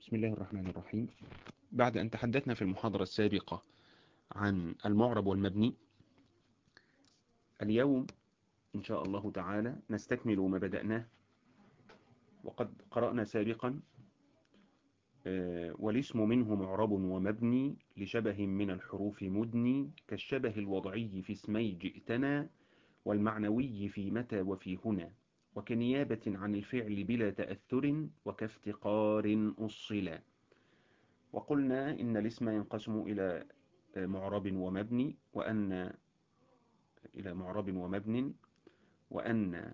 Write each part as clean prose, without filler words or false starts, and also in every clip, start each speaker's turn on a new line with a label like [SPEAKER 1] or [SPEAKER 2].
[SPEAKER 1] بسم الله الرحمن الرحيم. بعد أن تحدثنا في المحاضرة السابقة عن المعرب والمبني، اليوم إن شاء الله تعالى نستكمل ما بدأناه. وقد قرأنا سابقا والاسم منه معرب ومبني لشبه من الحروف مدني، كالشبه الوضعي في اسمي جئتنا، والمعنوي في متى وفي هنا، وكنيابة عن الفعل بلا تأثر، وكافتقار أصلا. وقلنا إن الاسم ينقسم إلى معرب ومبني، وأن إلى معرب ومبن، وأن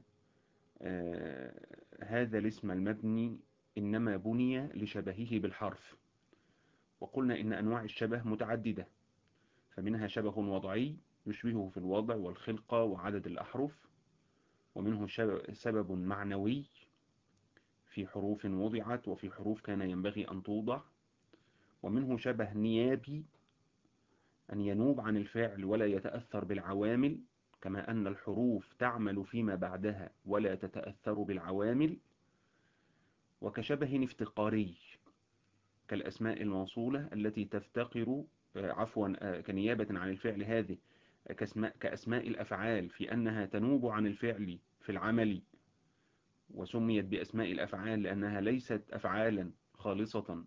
[SPEAKER 1] هذا الاسم المبني إنما بني لشبهه بالحرف. وقلنا إن أنواع الشبه متعددة، فمنها شبه وضعي يشبهه في الوضع والخلقة وعدد الأحرف، ومنه سبب معنوي في حروف وضعت وفي حروف كان ينبغي أن توضع، ومنه شبه نيابي أن ينوب عن الفعل ولا يتأثر بالعوامل، كما أن الحروف تعمل فيما بعدها ولا تتأثر بالعوامل. وكشبه افتقاري كالأسماء الموصولة التي تفتقر كنيابة عن الفعل هذه، كأسماء الأفعال في أنها تنوب عن الفعل في العمل، وسميت بأسماء الأفعال لأنها ليست أفعالا خالصة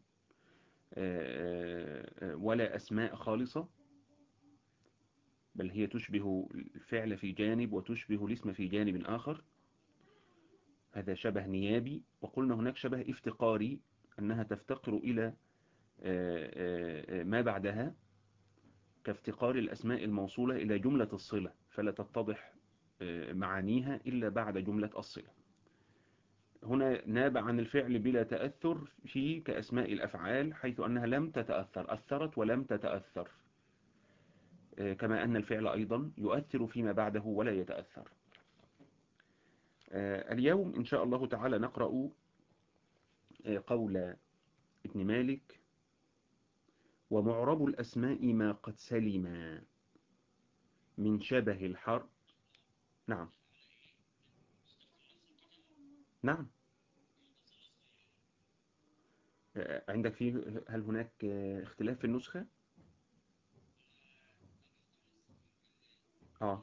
[SPEAKER 1] ولا أسماء خالصة، بل هي تشبه الفعل في جانب وتشبه الاسم في جانب آخر. هذا شبه نيابي. وقلنا هناك شبه افتقاري، أنها تفتقر إلى ما بعدها، كافتقار الأسماء الموصولة إلى جملة الصلة، فلا تتضح معانيها إلا بعد جملة الصلة. هنا ناب عن الفعل بلا تأثر في كأسماء الأفعال، حيث أنها لم تتأثر، أثرت ولم تتأثر، كما أن الفعل أيضا يؤثر فيما بعده ولا يتأثر. اليوم إن شاء الله تعالى نقرأ قول ابن مالك: ومعرب الأسماء ما قد سلم من شبه الحرف. نعم، نعم. عندك فيه، هل هناك اختلاف في النسخة؟ آه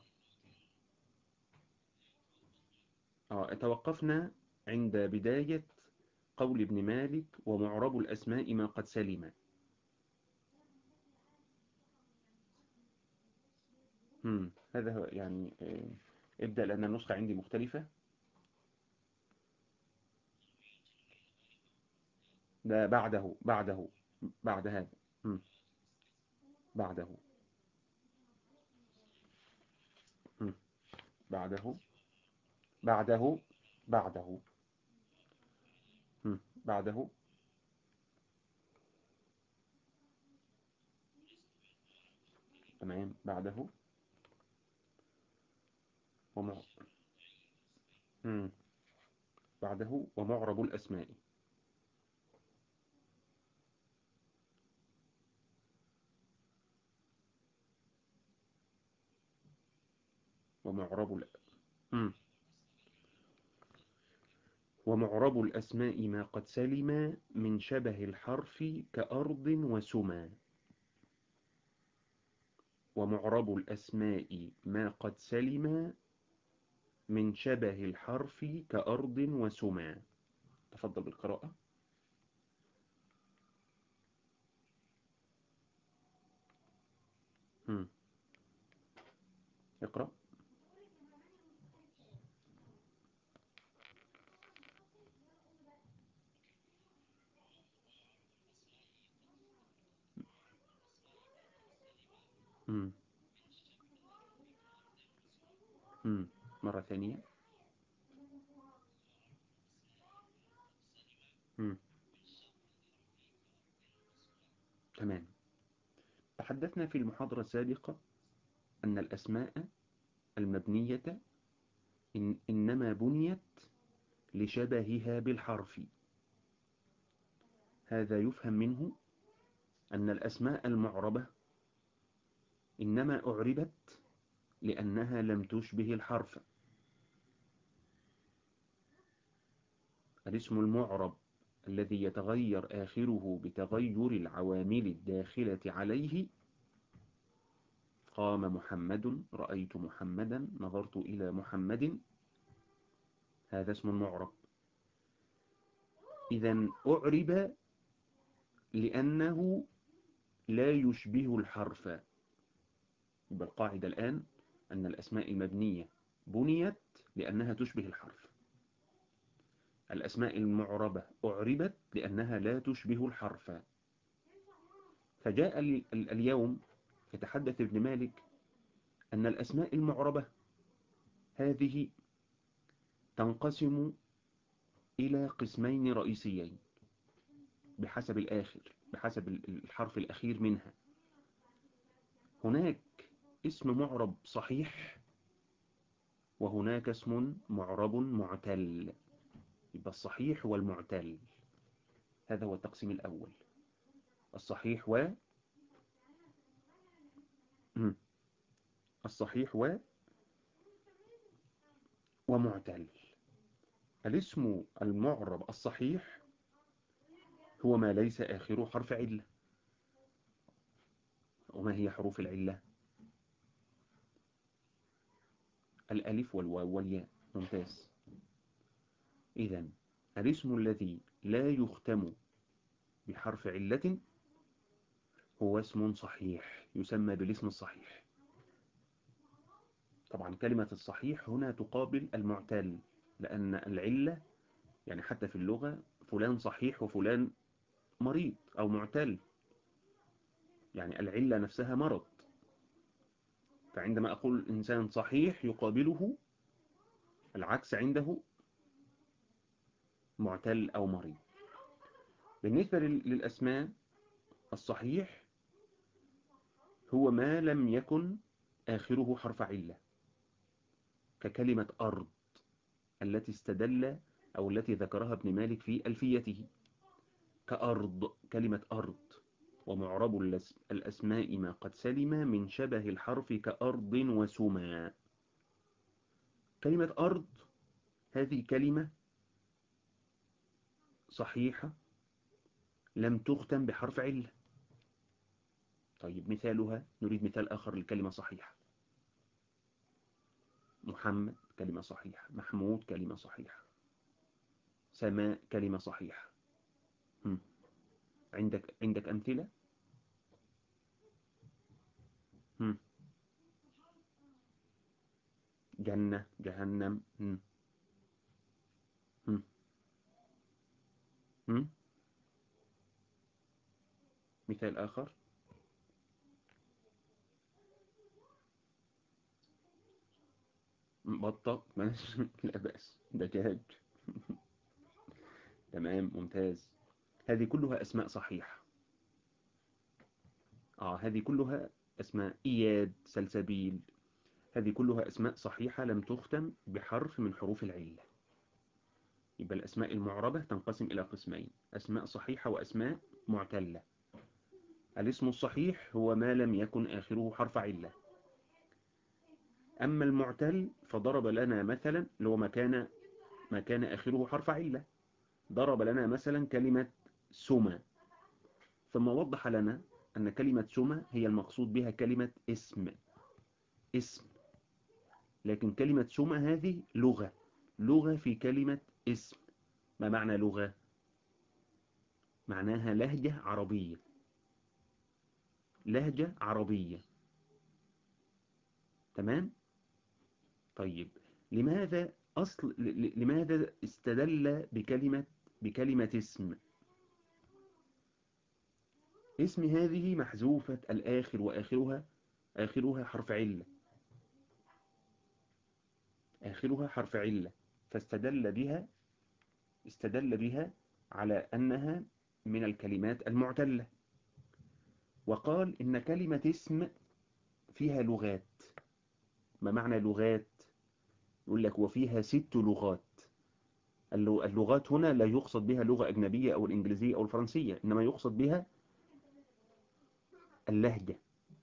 [SPEAKER 1] توقفنا عند بداية قول ابن مالك: ومعرب الأسماء ما قد سلم. هذا هو يعني ابدأ، لأن النسخة عندي مختلفة. ده بعده بعد هذا. مم. بعده. مم. بعده بعده بعده. بعده. تمام، بعده. ومع... مم. بعده ومعرب الأسماء. ومعرب ال... مم. ومعرب الأسماء ما قد سلم من شبه الحرف كأرض وسما. ومعرب الأسماء ما قد سلم من شبه الحرف كأرض وسما. تفضل بالقراءة. مم. اقرأ. مم. مم. مرة ثانية. مم. تمام. تحدثنا في المحاضرة السابقة أن الأسماء المبنية إنما بنيت لشبهها بالحرف. هذا يفهم منه أن الأسماء المعربة إنما أعربت لأنها لم تشبه الحرف. الاسم المعرب الذي يتغير آخره بتغير العوامل الداخلة عليه. قام محمد، رأيت محمدا، نظرت إلى محمد، هذا اسم معرب. إذن أعرب لأنه لا يشبه الحرف. يبقى القاعدة الآن أن الأسماء المبنية بنيت لأنها تشبه الحرف. الأسماء المعربة أعربت لأنها لا تشبه الحرف. فجاء اليوم يتحدث ابن مالك أن الأسماء المعربة هذه تنقسم إلى قسمين رئيسيين بحسب الحرف الأخير منها. هناك اسم معرب صحيح، وهناك اسم معرب معتل. يبقى الصحيح والمعتل، هذا هو التقسيم الأول. الصحيح الصحيح ومعتل. الاسم المعرب الصحيح هو ما ليس آخره حرف علة. وما هي حروف العلة؟ الألف والواو والياء. ممتاز. إذن الاسم الذي لا يختم بحرف علة هو اسم صحيح، يسمى بالاسم الصحيح. طبعا كلمة الصحيح هنا تقابل المعتل، لأن العلة يعني حتى في اللغة فلان صحيح وفلان مريض أو معتل، يعني العلة نفسها مرض. فعندما أقول إنسان صحيح يقابله العكس عنده معتل أو مريض. بالنسبة للأسماء، الصحيح هو ما لم يكن آخره حرف علة، ككلمة أرض التي استدل أو التي ذكرها ابن مالك في ألفيته. كأرض، كلمة أرض. ومعرب الأسماء ما قد سلم من شبه الحرف كأرض وسما. كلمة أرض هذه كلمة صحيحة لم تختم بحرف علة. طيب مثالها، نريد مثال آخر للكلمة صحيحة. محمد كلمة صحيحة، محمود كلمة صحيحة، سماء كلمة صحيحة. عندك أمثلة؟ هم. جنة، جهنم. هم. هم. هم. مثال آخر. بطة ماشي لا بأس. دجاج. تمام ممتاز. هذه كلها أسماء صحيحة. هذه كلها أسماء. إياد، سلسبيل، هذه كلها أسماء صحيحة لم تختم بحرف من حروف العلة. يبقى الأسماء المعربة تنقسم إلى قسمين: أسماء صحيحة وأسماء معتلة. الاسم الصحيح هو ما لم يكن آخره حرف علة. أما المعتل فضرب لنا مثلا اللي هو ما كان آخره حرف علة. ضرب لنا مثلا كلمة سما، ثم وضح لنا أن كلمة سما هي المقصود بها كلمة اسم. لكن كلمة سما هذه لغة في كلمة اسم. ما معنى لغة؟ معناها لهجة عربية. لهجة عربية. تمام؟ طيب لماذا استدل بكلمة اسم هذه محذوفة الآخر آخرها حرف علة. آخرها حرف علة، استدل بها على أنها من الكلمات المعتلة. وقال إن كلمة اسم فيها لغات. ما معنى لغات؟ يقول لك وفيها 6 لغات. اللغات هنا لا يقصد بها لغة أجنبية أو الإنجليزية أو الفرنسية، إنما يقصد بها اللهجة.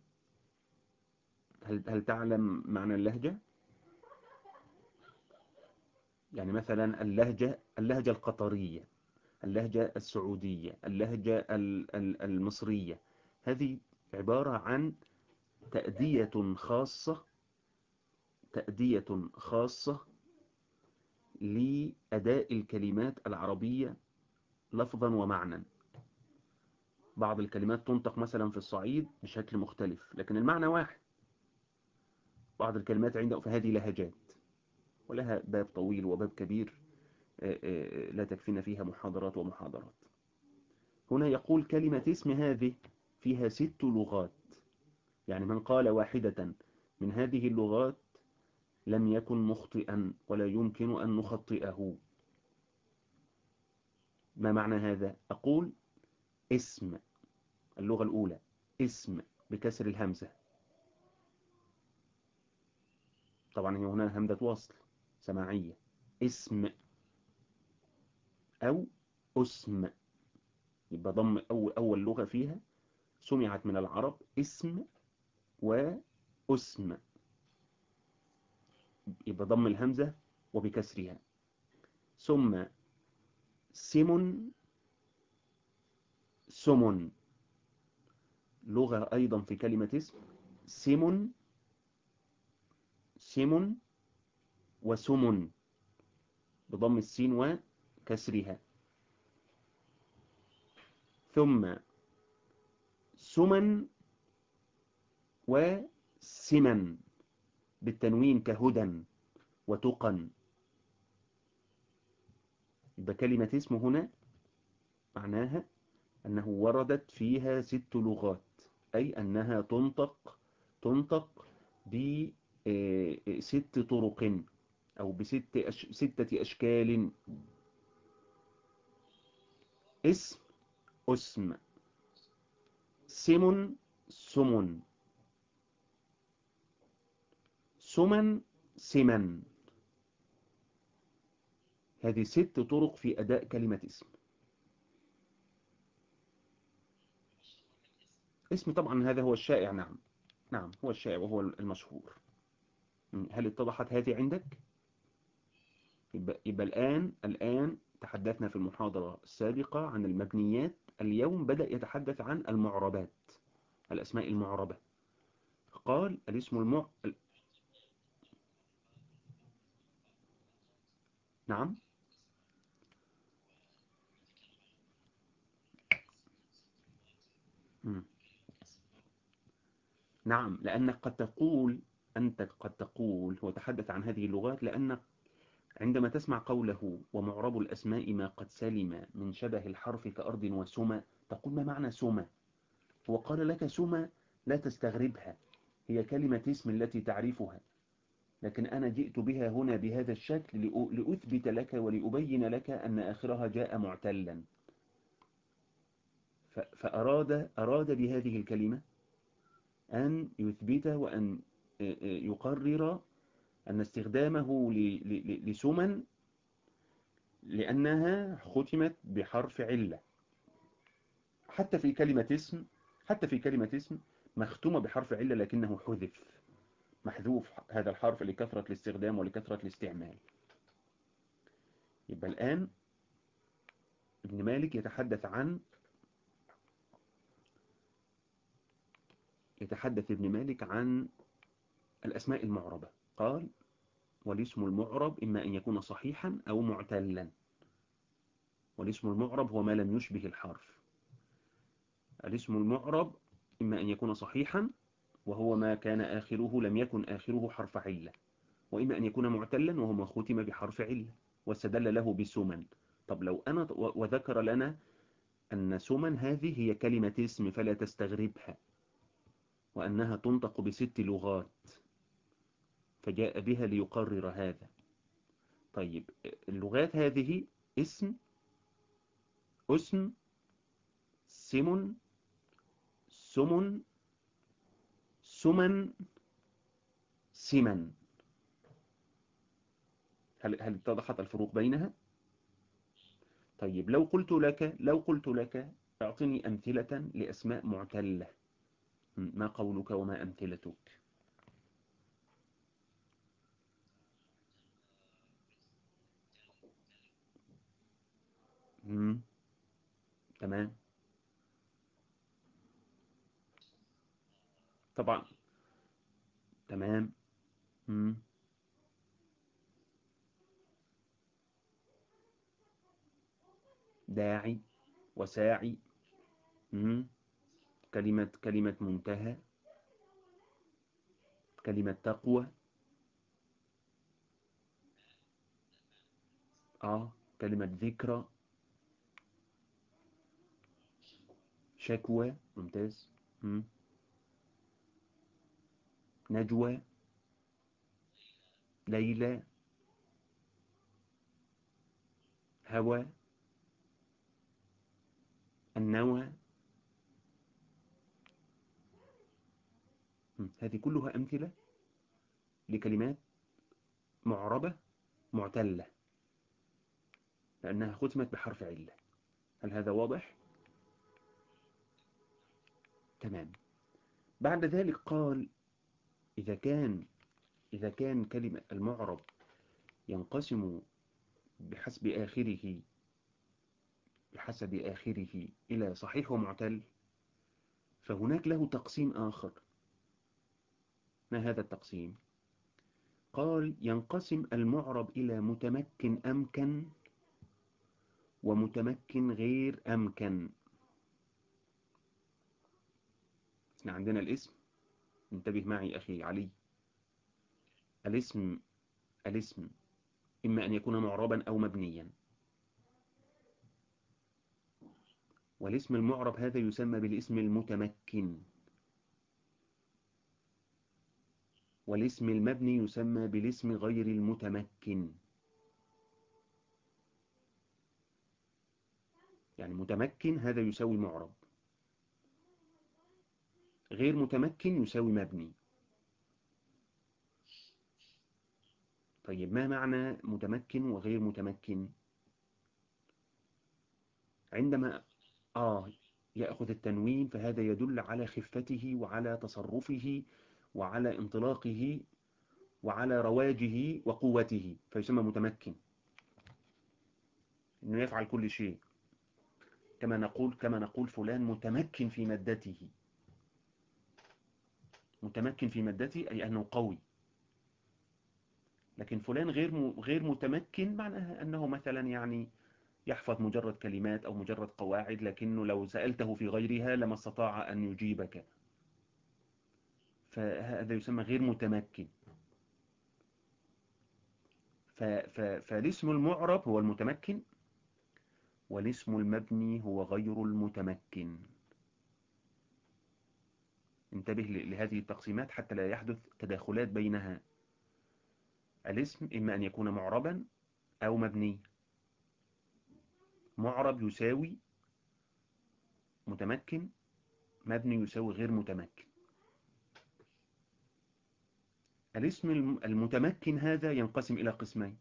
[SPEAKER 1] هل تعلم معنى اللهجة؟ يعني مثلا اللهجة القطرية. اللهجة السعودية، اللهجة المصرية. هذه عبارة عن تأدية خاصة، تأدية خاصة لأداء الكلمات العربية لفظا ومعنى. بعض الكلمات تنطق مثلا في الصعيد بشكل مختلف لكن المعنى واحد. بعض الكلمات عنده، فهذه لهجات ولها باب طويل وباب كبير لا تكفينا فيها محاضرات ومحاضرات. هنا يقول كلمة اسم هذه فيها 6 لغات، يعني من قال واحدة من هذه اللغات لم يكن مخطئا ولا يمكن أن نخطئه. ما معنى هذا؟ أقول اسم، اللغة الأولى اسم بكسر الهمزة، طبعا هي هنا همزة وصل سماعية، اسم أو اسم، يبقى ضم أول لغة فيها سمعت من العرب اسم واسم، يبقى ضم الهمزة وبكسرها. ثم سم، سمن، لغة أيضا في كلمة اسم، سم، سم وسمن بضم السين وكسرها. ثم سمن وسمن بالتنوين كهدى وتقى. يبقى كلمة اسم هنا معناها أنه وردت فيها 6 لغات، أي أنها تنطق ب6 طرق أو ب6 أشكال. اسم، اسم، سم، سمن، سمن، سمن. هذه 6 طرق في أداء كلمة اسم. اسم طبعا هذا هو الشائع، نعم، نعم هو الشائع وهو المشهور. هل اتضحت هذه عندك؟ يبقى الآن تحدثنا في المحاضرة السابقة عن المبنيات، اليوم بدأ يتحدث عن المعربات، الأسماء المعربة. قال الاسم نعم. مم. نعم، لأنك قد تقول، أنت قد تقول هو تحدث عن هذه اللغات لأنك عندما تسمع قوله ومعرب الأسماء ما قد سلم من شبه الحرف كأرض وسمى، تقول ما معنى سمى؟ هو قال لك سمى لا تستغربها، هي كلمة اسم التي تعرفها، لكن أنا جئت بها هنا بهذا الشكل لأثبت لك ولأبين لك أن آخرها جاء معتلا. أراد بهذه الكلمة أن يثبت وأن يقرر أن استخدامه لسمن لأنها ختمت بحرف علة. حتى في كلمة اسم، حتى في كلمة اسم مختومة بحرف علة لكنه حذف، محذوف هذا الحرف لكثرة الاستخدام ولكثرة الاستعمال. يبقى الآن ابن مالك يتحدث ابن مالك عن الأسماء المعربة. قال والاسم المعرب إما أن يكون صحيحا أو معتلا. والاسم المعرب هو ما لم يشبه الحرف. الاسم المعرب إما أن يكون صحيحا وهو ما كان آخره لم يكن آخره حرف علة، وإما أن يكون معتلا وهو ما ختم بحرف علة واستدل له بسمن. طب لو أنا وذكر لنا أن سمن هذه هي كلمة اسم فلا تستغربها، وأنها تنطق ب6 لغات، فجاء بها ليقرر هذا. طيب اللغات هذه اسم، اسم، سمن، سمن، سمن، سمن. هل اتضحت الفروق بينها؟ طيب لو قلت لك اعطني أمثلة لأسماء معتلة، ما قولك وما أمثلتك؟ تمام. طبعا. تمام. مم. داعي وساعي. مم. كلمة منتهى. كلمة تقوى. كلمة ذكرى. شكوى. ممتاز. مم. نجوى. ليلى. هوى. النوى. هذه كلها أمثلة لكلمات معربة معتلة لأنها ختمت بحرف علة. هل هذا واضح؟ تمام. بعد ذلك قال إذا كان إذا كان كلمة المعرب ينقسم بحسب آخره بحسب آخره إلى صحيح ومعتل، فهناك له تقسيم آخر. ما هذا التقسيم؟ قال ينقسم المعرب إلى متمكن أمكن ومتمكن غير أمكن. احنا عندنا الاسم، انتبه معي أخي علي. الاسم الاسم إما أن يكون معربا أو مبنيا، والاسم المعرب هذا يسمى بالاسم المتمكن، والاسم المبني يسمى بالاسم غير المتمكن. يعني متمكن هذا يساوي معرب، غير متمكن يساوي مبني. طيب ما معنى متمكن وغير متمكن؟ عندما يأخذ التنوين فهذا يدل على خفته وعلى تصرفه وعلى انطلاقه وعلى رواجه وقوته، فيسمى متمكن، إنه يفعل كل شيء. كما نقول فلان متمكن في مادته. متمكن في مادته أي أنه قوي. لكن فلان غير متمكن معناها أنه مثلا يعني يحفظ مجرد كلمات أو مجرد قواعد، لكنه لو سألته في غيرها لما استطاع أن يجيبك، فهذا يسمى غير متمكن. فالاسم المعرب هو المتمكن، والاسم المبني هو غير المتمكن. انتبه لهذه التقسيمات حتى لا يحدث تداخلات بينها. الاسم إما أن يكون معربا أو مبني. معرب يساوي متمكن، مبني يساوي غير متمكن. الاسم المتمكن هذا ينقسم إلى قسمين.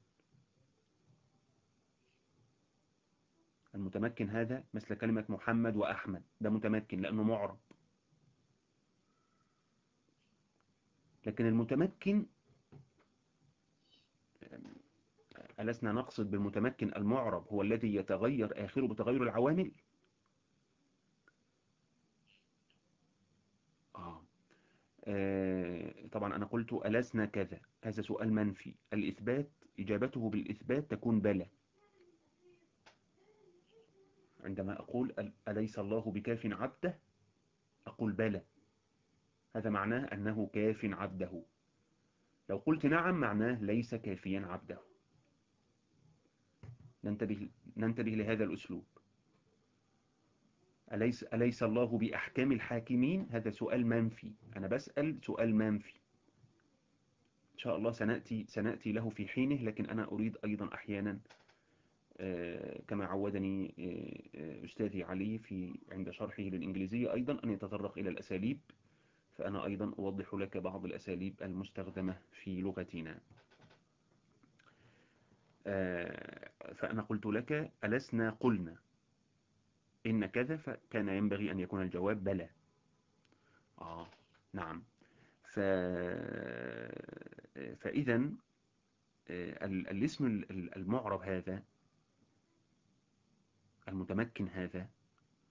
[SPEAKER 1] المتمكن هذا مثل كلمة محمد وأحمد، ده متمكن لأنه معرب. لكن المتمكن، ألسنا نقصد بالمتمكن المعرب هو الذي يتغير آخره بتغير العوامل؟ آه. طبعا أنا قلت ألسنا كذا، هذا سؤال منفي. الإثبات إجابته بالإثبات تكون بلى. عندما أقول أليس الله بكاف عبده، أقول بلى، هذا معناه أنه كاف عبده. لو قلت نعم معناه ليس كافيا عبده. ننتبه لهذا الأسلوب. أليس الله بأحكام الحاكمين، هذا سؤال منفي، أنا بسأل سؤال منفي. إن شاء الله سنأتي له في حينه، لكن أنا أريد أيضا أحيانا كما عودني أستاذي علي عند شرحه للإنجليزية أيضا أن يتطرق إلى الأساليب، فأنا أيضا أوضح لك بعض الأساليب المستخدمة في لغتنا. فأنا قلت لك ألسنا قلنا إن كذا، فكان ينبغي أن يكون الجواب بلى. نعم. ف... فإذا الاسم المعرب هذا المتمكن هذا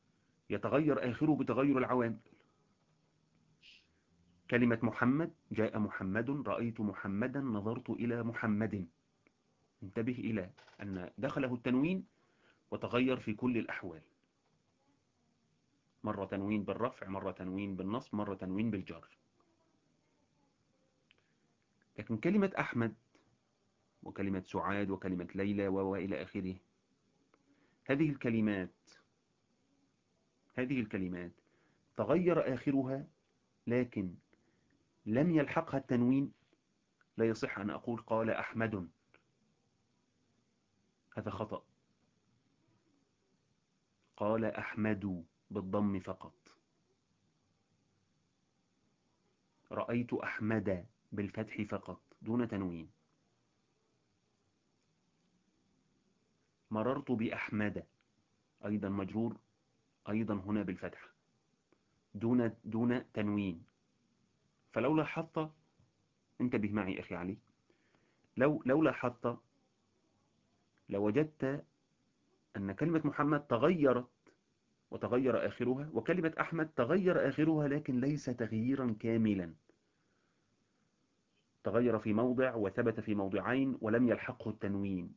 [SPEAKER 1] يتغير آخره بتغير العوامل. كلمة محمد: جاء محمد، رأيت محمدا، نظرت إلى محمد. انتبه إلى أن دخله التنوين وتغير في كل الأحوال، مرة تنوين بالرفع، مرة تنوين بالنصب، مرة تنوين بالجر. لكن كلمة أحمد وكلمة سعاد وكلمة ليلى وإلى آخره، هذه الكلمات تغير آخرها لكن لم يلحقها التنوين، لا يصح أن أقول قال أحمد، هذا خطأ. قال أحمد بالضم فقط. رأيت أحمد بالفتح فقط دون تنوين. مررت بأحمد أيضا مجرور أيضا هنا بالفتح دون تنوين. فلو لاحظت، انتبه معي أخي علي، لو لاحظت لوجدت أن كلمة محمد تغيرت وتغير آخرها، وكلمة أحمد تغير آخرها لكن ليس تغييرا كاملا، تغير في موضع وثبت في موضعين ولم يلحقه التنوين.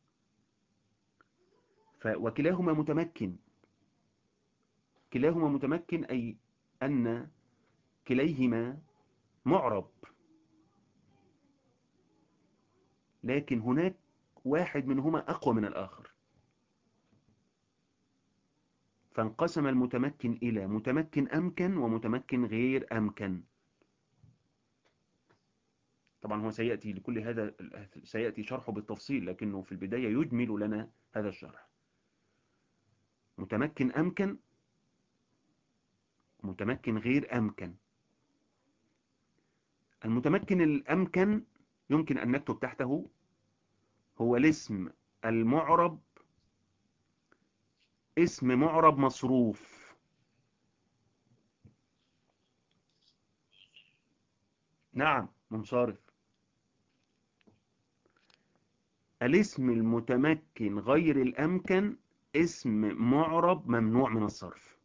[SPEAKER 1] وكلاهما متمكن، كلاهما متمكن، أي أن كليهما معرب، لكن هناك واحد منهما أقوى من الآخر، فانقسم المتمكن إلى متمكن أمكن ومتمكن غير أمكن. طبعا هو سيأتي لكل هذا، سيأتي شرحه بالتفصيل، لكنه في البداية يجمل لنا هذا الشرح. متمكن أمكن، متمكن غير أمكن. المتمكن الأمكن يمكن أن نكتب تحته هو الاسم المعرب، اسم معرب مصروف. نعم منصرف. الاسم المتمكن غير الأمكن اسم معرب ممنوع من الصرف.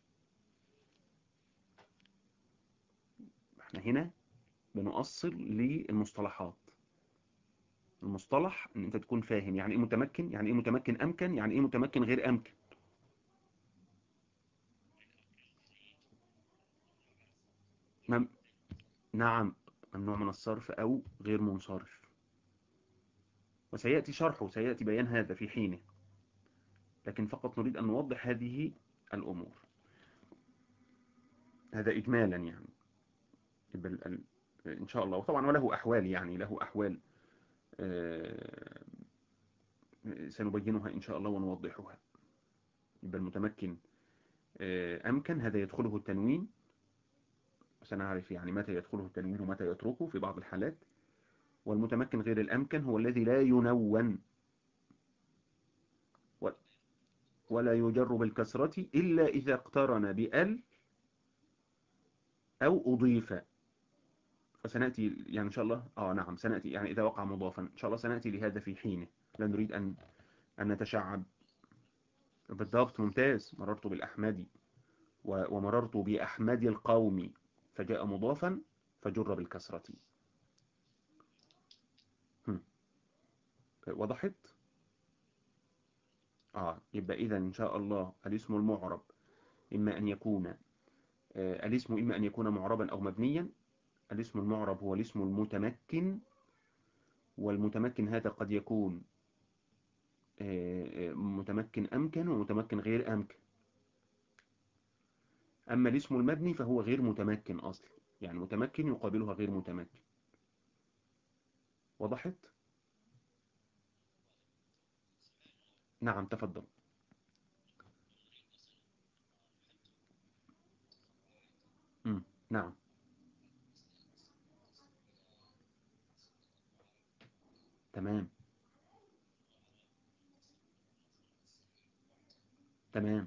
[SPEAKER 1] احنا هنا بنؤصل للمصطلحات. المصطلح ان انت تكون فاهم يعني ايه متمكن، يعني ايه متمكن امكن، يعني ايه متمكن غير امكن. مم... نعم، ممنوع من الصرف او غير منصرف، وسيأتي شرحه، سيأتي بيان هذا في حينه، لكن فقط نريد ان نوضح هذه الامور. هذا اجمالا يعني ان شاء الله. وطبعا وله احوال، يعني له احوال آه، سنبينها ان شاء الله ونوضحها. يبقى المتمكن امكن هذا يدخله التنوين، سنعرف يعني متى يدخله التنوين ومتى يتركه في بعض الحالات. والمتمكن غير الأمكن هو الذي لا ينون ولا يجر بالكسرة إلا إذا اقترن بأل أو أضيف. وسنأتي يعني إن شاء الله نعم سنأتي يعني إذا وقع مضافا إن شاء الله سنأتي لهذا في حينه، لا نريد أن نتشعب. بالضبط، ممتاز. مررت بالأحمدي ومررت بأحمد القوم، فجاء مضافا فجر بالكسرة. هم. وضحت؟ يبقى إذا إن شاء الله الاسم المعرب إما أن يكون الاسم إما أن يكون معربا أو مبنيا. الاسم المعرب هو الاسم المتمكن، والمتمكن هذا قد يكون متمكن أمكن ومتمكن غير أمكن. أما الاسم المبني فهو غير متمكن أصلا، يعني متمكن يقابلها غير متمكن. وضحت؟ نعم تفضل. نعم تمام. تمام.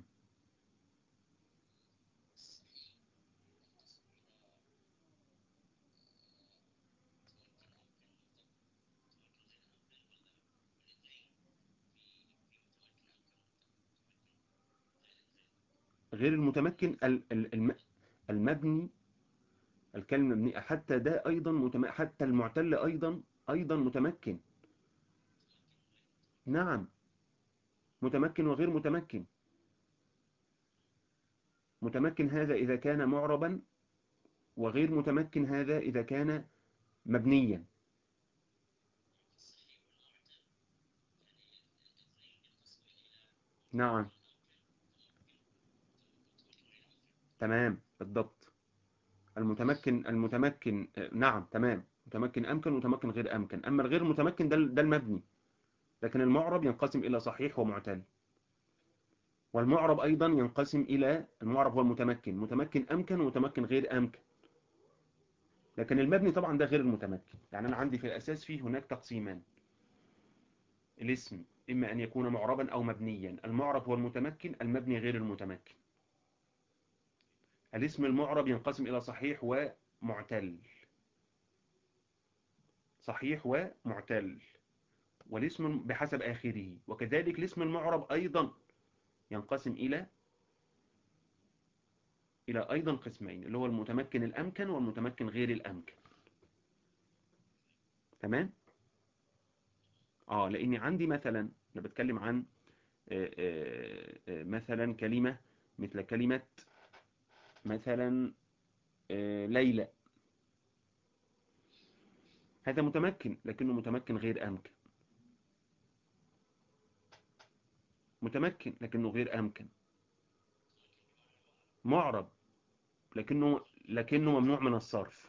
[SPEAKER 1] غير المتمكن المبني، الكلمة المبني حتى ده أيضا حتى المعتل أيضا متمكن. نعم، متمكن وغير متمكن. متمكن هذا إذا كان معربا، وغير متمكن هذا إذا كان مبنيا. نعم، تمام بالضبط. المتمكن نعم تمام، متمكن أمكن ومتمكن غير أمكن. أما الغير متمكن ده المبني. لكن المعرب ينقسم إلى صحيح ومعتل. والمعرب أيضا ينقسم إلى، المعرب هو المتمكن، متمكن أمكن ومتمكن غير أمكن. لكن المبني طبعا ده غير المتمكن. يعني أنا عندي في الأساس فيه هناك تقسيمان. الاسم إما أن يكون معربا أو مبنيا. المعرب هو المتمكن، المبني غير المتمكن. الاسم المعرب ينقسم إلى صحيح ومعتل. صحيح ومعتل. والاسم بحسب آخره. وكذلك الاسم المعرب أيضا ينقسم إلى أيضا قسمين، اللي هو المتمكن الأمكن والمتمكن غير الأمكن. تمام؟ لأني عندي مثلا، أنا بتكلم عن مثلا كلمة، مثل كلمة مثلا ليلى. هذا متمكن لكنه متمكن غير أمكن. متمكن لكنه غير أمكن. معرب لكنه ممنوع من الصرف.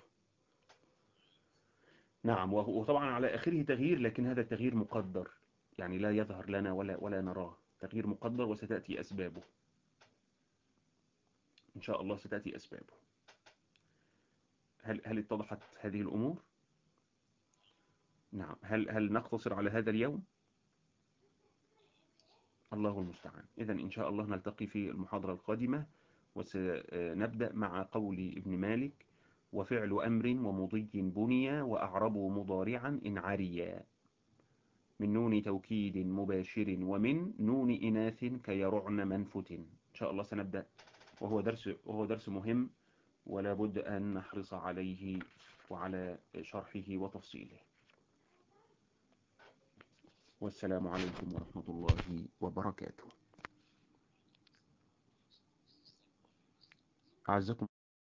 [SPEAKER 1] نعم، وطبعا على آخره تغيير، لكن هذا التغيير مقدر. يعني لا يظهر لنا ولا نراه. تغيير مقدر وستأتي أسبابه. إن شاء الله ستأتي أسبابه. هل اتضحت هذه الأمور؟ نعم. هل نقتصر على هذا اليوم؟ الله المستعان. إذا إن شاء الله نلتقي في المحاضرة القادمة، وسنبدأ مع قول ابن مالك: وفعل أمر ومضي بني وأعرب مضارعا إن عريا، من نون توكيد مباشر ومن نون إناث كيرعن منفت. إن شاء الله سنبدأ، وهو درس مهم، ولا بد أن نحرص عليه وعلى شرحه وتفصيله. والسلام عليكم ورحمة الله وبركاته. أعزكم